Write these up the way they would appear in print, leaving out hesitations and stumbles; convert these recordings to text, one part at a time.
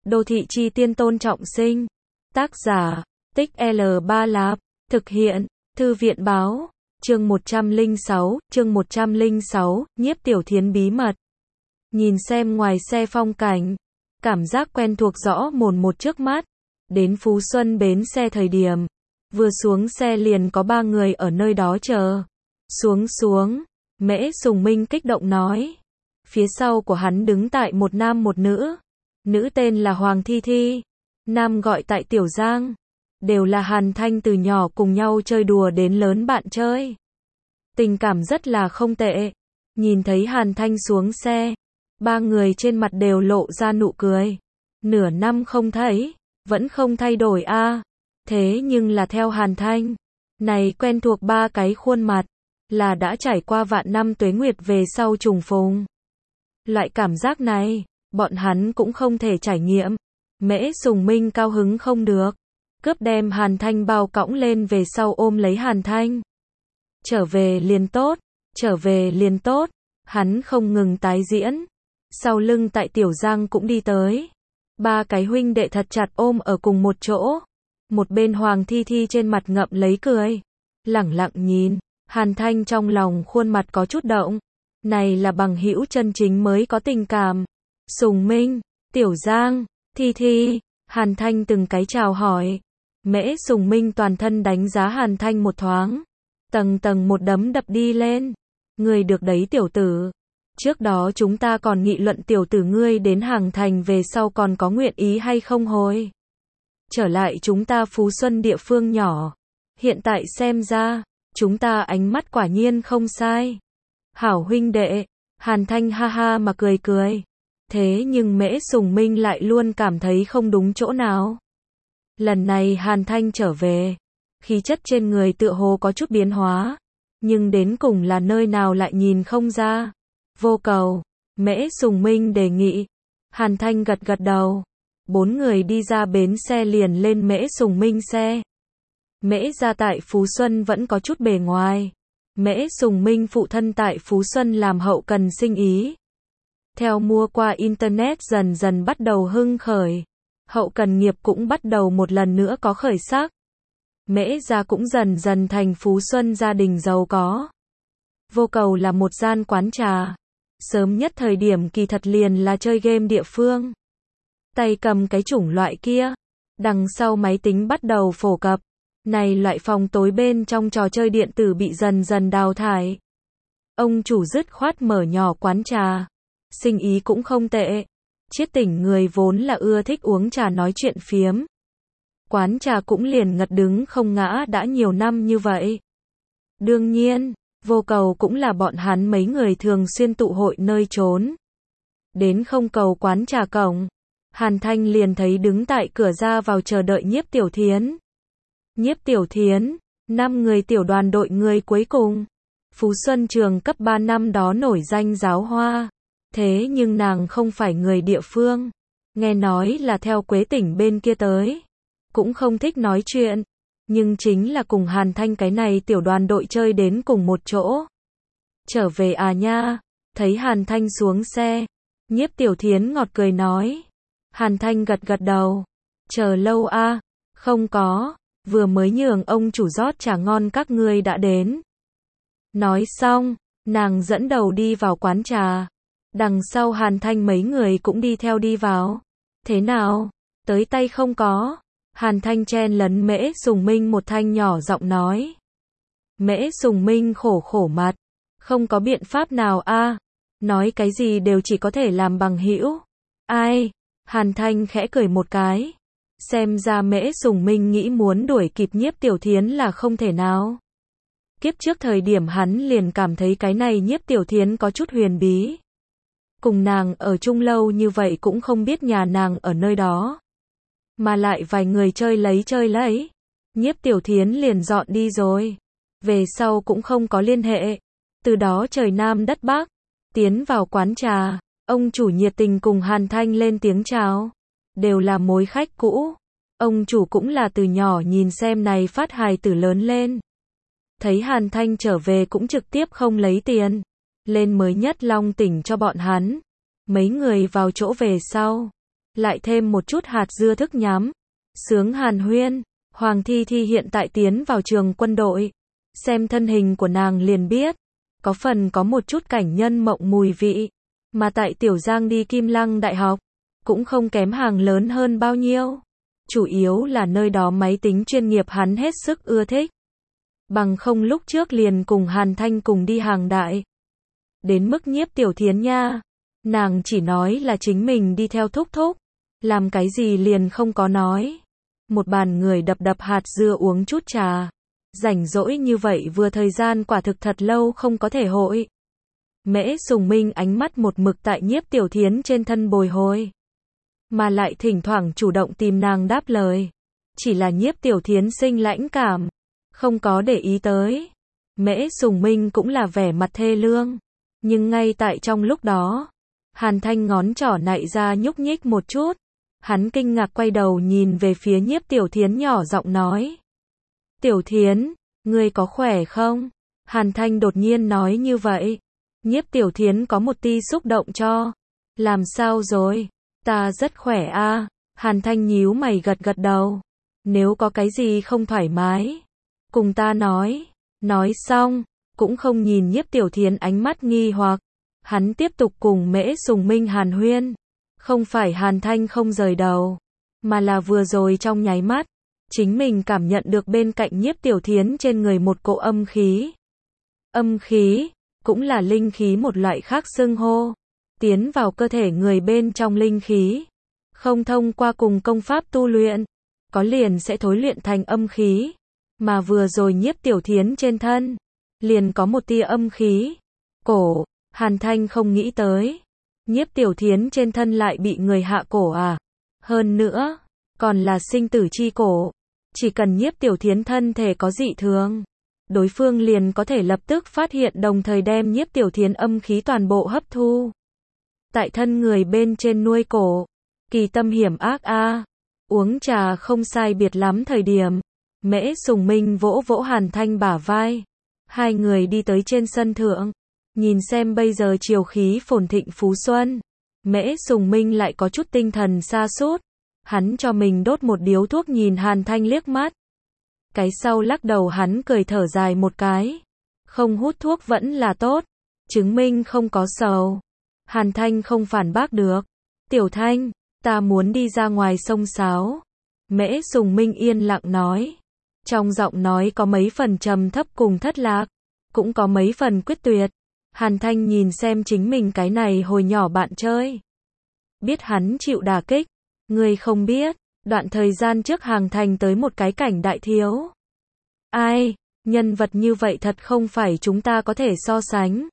Đô thị chi tiên Tôn Trọng Sinh. Tác giả, Tích L3 Lạp. Thực hiện, Thư viện báo. Chương 106, Nhiếp Tiểu Thiến bí mật. Nhìn xem ngoài xe phong cảnh, cảm giác quen thuộc rõ mồn một trước mắt. Đến Phú Xuân bến xe thời điểm, vừa xuống xe liền có 3 người ở nơi đó chờ. Xuống, Mễ Sùng Minh kích động nói. Phía sau của hắn đứng tại một nam một nữ. Nữ tên là Hoàng Thi Thi, nam gọi tại Tiểu Giang. Đều là Hàn Thanh từ nhỏ cùng nhau chơi đùa đến lớn bạn chơi. Tình cảm rất là không tệ. Nhìn thấy Hàn Thanh xuống xe, 3 người trên mặt đều lộ ra nụ cười. Nửa năm không thấy, vẫn không thay đổi a. Thế nhưng là theo Hàn Thanh, này quen thuộc 3 cái khuôn mặt, là đã trải qua vạn năm tuế nguyệt về sau trùng phùng. Loại cảm giác này, bọn hắn cũng không thể trải nghiệm. Mễ Sùng Minh cao hứng không được, cướp đem Hàn Thanh bao cõng lên về sau ôm lấy Hàn Thanh. Trở về liền tốt, hắn không ngừng tái diễn. Sau lưng tại Tiểu Giang cũng đi tới. 3 cái huynh đệ thật chặt ôm ở cùng một chỗ. Một bên Hoàng Thi Thi trên mặt ngậm lấy cười, lẳng lặng nhìn. Hàn Thanh trong lòng khuôn mặt có chút động. Này là bằng hữu chân chính mới có tình cảm. Sùng Minh, Tiểu Giang, Thi Thi, Hàn Thanh từng cái chào hỏi. Mễ Sùng Minh toàn thân đánh giá Hàn Thanh một thoáng. Tầng một đấm đập đi lên. Ngươi được đấy tiểu tử. Trước đó chúng ta còn nghị luận tiểu tử ngươi đến Hàng Thành về sau còn có nguyện ý hay không hồi trở lại chúng ta Phú Xuân địa phương nhỏ. Hiện tại xem ra, chúng ta ánh mắt quả nhiên không sai. Hảo huynh đệ, Hàn Thanh ha ha mà cười. Thế nhưng Mễ Sùng Minh lại luôn cảm thấy không đúng chỗ nào. Lần này Hàn Thanh trở về, khí chất trên người tựa hồ có chút biến hóa, nhưng đến cùng là nơi nào lại nhìn không ra. Vô Cầu, Mễ Sùng Minh đề nghị. Hàn Thanh gật đầu. 4 người đi ra bến xe liền lên Mễ Sùng Minh xe. Mễ gia tại Phú Xuân vẫn có chút bề ngoài. Mễ Sùng Minh phụ thân tại Phú Xuân làm hậu cần sinh ý. Theo mua qua Internet dần dần bắt đầu hưng khởi. Hậu cần nghiệp cũng bắt đầu một lần nữa có khởi sắc. Mễ gia cũng dần dần thành Phú Xuân gia đình giàu có. Vô Cầu là một gian quán trà. Sớm nhất thời điểm kỳ thật liền là chơi game địa phương. Tay cầm cái chủng loại kia. Đằng sau máy tính bắt đầu phổ cập. Này loại phòng tối bên trong trò chơi điện tử bị dần dần đào thải. Ông chủ dứt khoát mở nhỏ quán trà. Sinh ý cũng không tệ. Chiết tỉnh người vốn là ưa thích uống trà nói chuyện phiếm. Quán trà cũng liền ngật đứng không ngã đã nhiều năm như vậy. Đương nhiên, Vô Cầu cũng là bọn hắn mấy người thường xuyên tụ hội nơi trốn. Đến không cầu quán trà cổng, Hàn Thanh liền thấy đứng tại cửa ra vào chờ đợi Nhiếp Tiểu Thiến. Nhiếp Tiểu Thiến, 5 người tiểu đoàn đội người cuối cùng. Phú Xuân trường cấp 3 năm đó nổi danh giáo hoa. Thế nhưng nàng không phải người địa phương. Nghe nói là theo Quế tỉnh bên kia tới. Cũng không thích nói chuyện. Nhưng chính là cùng Hàn Thanh cái này tiểu đoàn đội chơi đến cùng một chỗ. Trở về à nha. Thấy Hàn Thanh xuống xe. Nhiếp Tiểu Thiến ngọt cười nói. Hàn Thanh gật đầu. Chờ lâu a? Không có. Vừa mới nhường ông chủ rót trà ngon các ngươi đã đến. Nói xong, nàng dẫn đầu đi vào quán trà. Đằng sau Hàn Thanh mấy người cũng đi theo đi vào. Thế nào? Tới tay không có? Hàn Thanh chen lấn Mễ Sùng Minh một thanh nhỏ giọng nói. Mễ Sùng Minh khổ mặt. Không có biện pháp nào a. Nói cái gì đều chỉ có thể làm bằng hữu. Ai? Hàn Thanh khẽ cười một cái. Xem ra Mễ Sùng Minh nghĩ muốn đuổi kịp Nhiếp Tiểu Thiến là không thể nào. Kiếp trước thời điểm hắn liền cảm thấy cái này Nhiếp Tiểu Thiến có chút huyền bí. Cùng nàng ở chung lâu như vậy cũng không biết nhà nàng ở nơi đó. Mà lại vài người chơi lấy. Nhiếp Tiểu Thiến liền dọn đi rồi. Về sau cũng không có liên hệ. Từ đó trời Nam đất Bắc. Tiến vào quán trà. Ông chủ nhiệt tình cùng Hàn Thanh lên tiếng chào. Đều là mối khách cũ. Ông chủ cũng là từ nhỏ nhìn xem này phát hài tử lớn lên. Thấy Hàn Thanh trở về cũng trực tiếp không lấy tiền. Lên mới nhất Long tỉnh cho bọn hắn. Mấy người vào chỗ về sau. lại thêm một chút hạt dưa thức nhắm. Sướng hàn huyên, Hoàng Thi Thi hiện tại tiến vào trường quân đội. Xem thân hình của nàng liền biết, có phần có một chút cảnh nhân mộng mùi vị. Mà tại Tiểu Giang đi Kim Lăng Đại học, cũng không kém hàng lớn hơn bao nhiêu. Chủ yếu là nơi đó máy tính chuyên nghiệp hắn hết sức ưa thích. Bằng không lúc trước liền cùng Hàn Thanh cùng đi hàng đại. Đến mức Nhiếp Tiểu Thiến nha, nàng chỉ nói là chính mình đi theo thúc thúc, làm cái gì liền không có nói. Một bàn người đập đập hạt dưa uống chút trà. Rảnh rỗi như vậy vừa thời gian quả thực thật lâu không có thể hội. Mễ Sùng Minh ánh mắt một mực tại Nhiếp Tiểu Thiến trên thân bồi hồi. Mà lại thỉnh thoảng chủ động tìm nàng đáp lời. Chỉ là Nhiếp Tiểu Thiến sinh lãnh cảm, không có để ý tới. Mễ Sùng Minh cũng là vẻ mặt thê lương. Nhưng ngay tại trong lúc đó, Hàn Thanh ngón trỏ nạy ra nhúc nhích một chút. Hắn kinh ngạc quay đầu nhìn về phía Nhiếp Tiểu Thiến nhỏ giọng nói. Tiểu Thiến, ngươi có khỏe không? Hàn Thanh đột nhiên nói như vậy. Nhiếp Tiểu Thiến có một tia xúc động cho. Làm sao rồi? Ta rất khỏe a. Hàn Thanh nhíu mày gật gật đầu. Nếu có cái gì không thoải mái, cùng ta nói. Nói xong, cũng không nhìn Nhiếp Tiểu Thiến ánh mắt nghi hoặc. Hắn tiếp tục cùng Mễ Sùng Minh hàn huyên. Không phải Hàn Thanh không rời đầu, mà là vừa rồi trong nháy mắt, chính mình cảm nhận được bên cạnh Nhiếp Tiểu Thiến trên người một cỗ âm khí. Âm khí, cũng là linh khí một loại khác xưng hô. Tiến vào cơ thể người bên trong linh khí. Không thông qua cùng công pháp tu luyện, có liền sẽ thối luyện thành âm khí. Mà vừa rồi Nhiếp Tiểu Thiến trên thân, liền có một tia âm khí. Cổ, Hàn Thanh không nghĩ tới. Nhiếp Tiểu Thiến trên thân lại bị người hạ cổ à? Hơn nữa, còn là sinh tử chi cổ. Chỉ cần Nhiếp Tiểu Thiến thân thể có dị thường, đối phương liền có thể lập tức phát hiện đồng thời đem Nhiếp Tiểu Thiến âm khí toàn bộ hấp thu. Tại thân người bên trên nuôi cổ. Kỳ tâm hiểm ác a. Uống trà không sai biệt lắm thời điểm. Mễ Sùng Minh vỗ vỗ Hàn Thanh bả vai. Hai người đi tới trên sân thượng. Nhìn xem bây giờ chiều khí phồn thịnh Phú Xuân. Mễ Sùng Minh lại có chút tinh thần sa sút. Hắn cho mình đốt một điếu thuốc nhìn Hàn Thanh liếc mắt. Cái sau lắc đầu hắn cười thở dài một cái. Không hút thuốc vẫn là tốt. Chứng minh không có sầu. Hàn Thanh không phản bác được. Tiểu Thanh, ta muốn đi ra ngoài sông sáo. Mễ Sùng Minh yên lặng nói. Trong giọng nói có mấy phần trầm thấp cùng thất lạc. Cũng có mấy phần quyết tuyệt. Hàn Thanh nhìn xem chính mình cái này hồi nhỏ bạn chơi. Biết hắn chịu đả kích. Ngươi không biết, đoạn thời gian trước Hàn Thanh tới một cái cảnh đại thiếu. Ai, nhân vật như vậy thật không phải chúng ta có thể so sánh.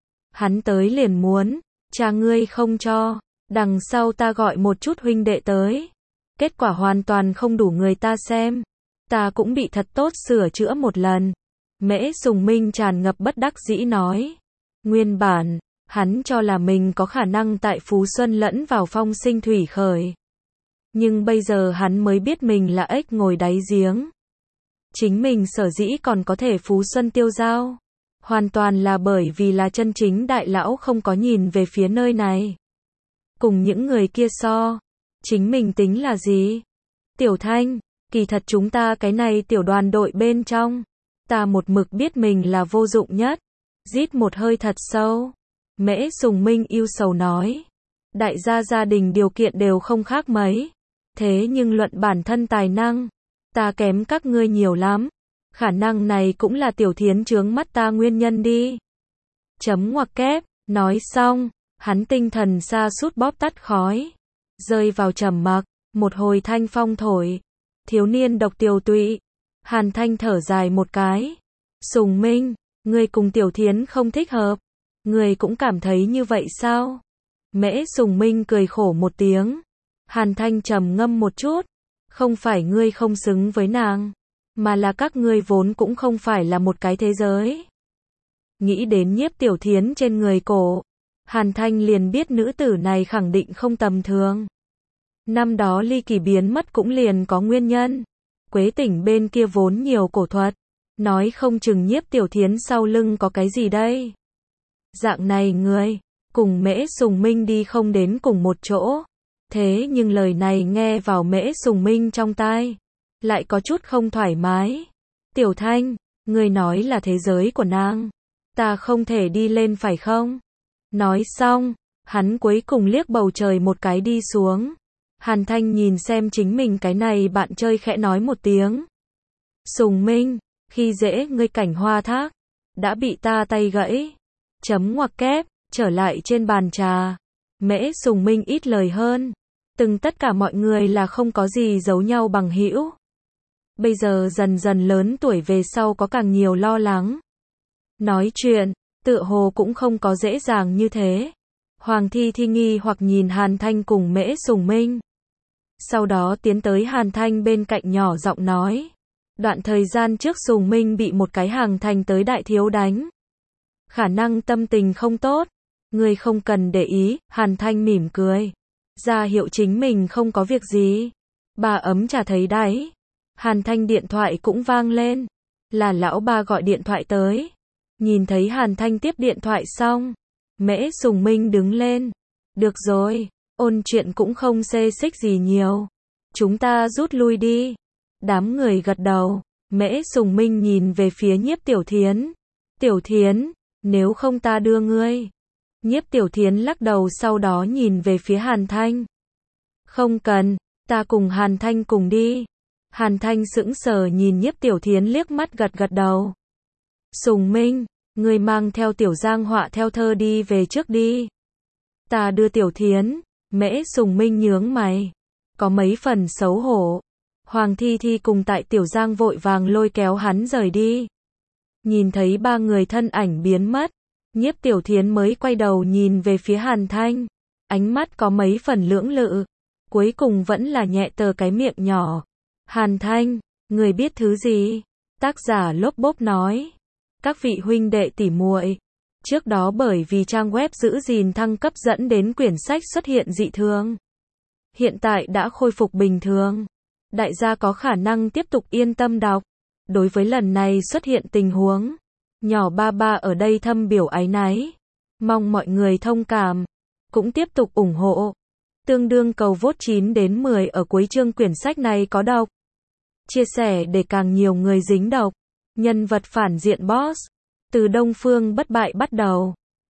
Hắn tới liền muốn, cha ngươi không cho, đằng sau ta gọi một chút huynh đệ tới. Kết quả hoàn toàn không đủ người ta xem. Ta cũng bị thật tốt sửa chữa một lần. Mễ Sùng Minh tràn ngập bất đắc dĩ nói. Nguyên bản, hắn cho là mình có khả năng tại Phú Xuân lẫn vào phong sinh thủy khởi. Nhưng bây giờ hắn mới biết mình là ếch ngồi đáy giếng. Chính mình sở dĩ còn có thể Phú Xuân tiêu dao. Hoàn toàn là bởi vì là chân chính đại lão không có nhìn về phía nơi này. Cùng những người kia so. Chính mình tính là gì? Tiểu Thanh, kỳ thật chúng ta cái này tiểu đoàn đội bên trong. Ta một mực biết mình là vô dụng nhất. Rít một hơi thật sâu. Mễ Sùng Minh yêu sầu nói. Đại gia gia đình điều kiện đều không khác mấy. Thế nhưng luận bản thân tài năng, ta kém các ngươi nhiều lắm. Khả năng này cũng là Tiểu Thiến chướng mắt ta nguyên nhân đi. Chấm ngoặc kép, nói xong, hắn tinh thần sa sút bóp tắt khói. Rơi vào trầm mặc, một hồi thanh phong thổi. Thiếu niên độc tiều tụy. Hàn Thanh thở dài một cái. Sùng Minh, ngươi cùng Tiểu Thiến không thích hợp. Ngươi cũng cảm thấy như vậy sao? Mễ Sùng Minh cười khổ một tiếng. Hàn Thanh trầm ngâm một chút. Không phải ngươi không xứng với nàng, mà là các ngươi vốn cũng không phải là một cái thế giới. Nghĩ đến Nhiếp Tiểu Thiến trên người cổ, Hàn Thanh liền biết nữ tử này khẳng định không tầm thường. Năm đó ly kỳ biến mất cũng liền có nguyên nhân. Quế Tỉnh bên kia vốn nhiều cổ thuật, nói không chừng Nhiếp Tiểu Thiến sau lưng có cái gì đây. Dạng này người, cùng Mễ Sùng Minh đi không đến cùng một chỗ. Thế nhưng lời này nghe vào Mễ Sùng Minh trong tai, lại có chút không thoải mái. Tiểu Thanh, ngươi nói là thế giới của nàng, ta không thể đi lên phải không? Nói xong, hắn cuối cùng liếc bầu trời một cái đi xuống. Hàn Thanh nhìn xem chính mình cái này bạn chơi khẽ nói một tiếng. Sùng Minh, khi dễ ngươi Cảnh Hoa Thác, đã bị ta tay gãy. Chấm ngoặc kép, trở lại trên bàn trà. Mễ Sùng Minh ít lời hơn. Tất cả mọi người là không có gì giấu nhau bằng hữu. Bây giờ dần dần lớn tuổi về sau có càng nhiều lo lắng. Nói chuyện, tựa hồ cũng không có dễ dàng như thế. Hoàng Thi Thi nghi hoặc nhìn Hàn Thanh cùng Mễ Sùng Minh. Sau đó tiến tới Hàn Thanh bên cạnh nhỏ giọng nói. Đoạn thời gian trước Sùng Minh bị một cái hàng thành tới đại thiếu đánh. Khả năng tâm tình không tốt. Ngươi không cần để ý, Hàn Thanh mỉm cười. Ra hiệu chính mình không có việc gì. Bà ấm trà thấy đấy. Hàn Thanh điện thoại cũng vang lên. Là lão ba gọi điện thoại tới. Nhìn thấy Hàn Thanh tiếp điện thoại xong. Mễ Sùng Minh đứng lên. Được rồi, ôn chuyện cũng không xê xích gì nhiều. Chúng ta rút lui đi. Đám người gật đầu. Mễ Sùng Minh nhìn về phía Nhiếp Tiểu Thiến. Tiểu Thiến, nếu không ta đưa ngươi. Nhiếp Tiểu Thiến lắc đầu sau đó nhìn về phía Hàn Thanh. Không cần, ta cùng Hàn Thanh cùng đi. Hàn Thanh sững sờ nhìn Nhiếp Tiểu Thiến liếc mắt gật gật đầu. Sùng Minh, ngươi mang theo Tiểu Giang Họa theo thơ đi về trước đi. Ta đưa Tiểu Thiến. Mễ Sùng Minh nhướng mày. Có mấy phần xấu hổ. Hoàng Thi Thi cùng tại Tiểu Giang vội vàng lôi kéo hắn rời đi. Nhìn thấy ba người thân ảnh biến mất. Nhiếp Tiểu Thiến mới quay đầu nhìn về phía Hàn Thanh. Ánh mắt có mấy phần lưỡng lự. Cuối cùng vẫn là nhẹ tờ cái miệng nhỏ. Hàn Thanh, người biết thứ gì? Tác giả Lốp Bốp nói. Các vị huynh đệ tỷ muội, trước đó bởi vì trang web giữ gìn thăng cấp dẫn đến quyển sách xuất hiện dị thường. Hiện tại đã khôi phục bình thường. Đại gia có khả năng tiếp tục yên tâm đọc. Đối với lần này xuất hiện tình huống, nhỏ ba ba ở đây thâm biểu áy náy. Mong mọi người thông cảm, cũng tiếp tục ủng hộ. Tương đương cầu vote 9 đến 10 ở cuối chương quyển sách này có độc. Chia sẻ để càng nhiều người dính độc. Nhân vật phản diện boss. Từ Đông Phương bất bại bắt đầu.